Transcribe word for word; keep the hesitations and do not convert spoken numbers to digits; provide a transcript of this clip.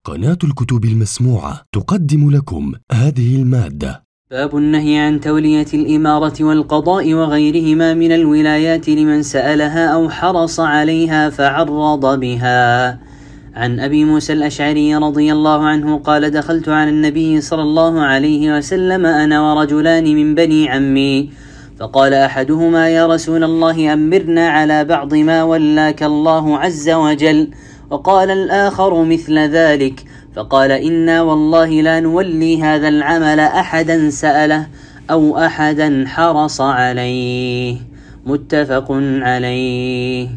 قناة الكتب المسموعة تقدم لكم هذه المادة. باب النهي عن تولية الإمارة والقضاء وغيرهما من الولايات لمن سألها أو حرص عليها فعرض بها. عن أبي موسى الأشعري رضي الله عنه قال: دخلت على النبي صلى الله عليه وسلم أنا ورجلان من بني عمي، فقال أحدهما: يا رسول الله، أمرنا على بعض ما ولاك الله عز وجل. وقال الآخر مثل ذلك، فقال: إنا والله لا نولي هذا العمل أحدا سأله أو أحدا حرص عليه. متفق عليه.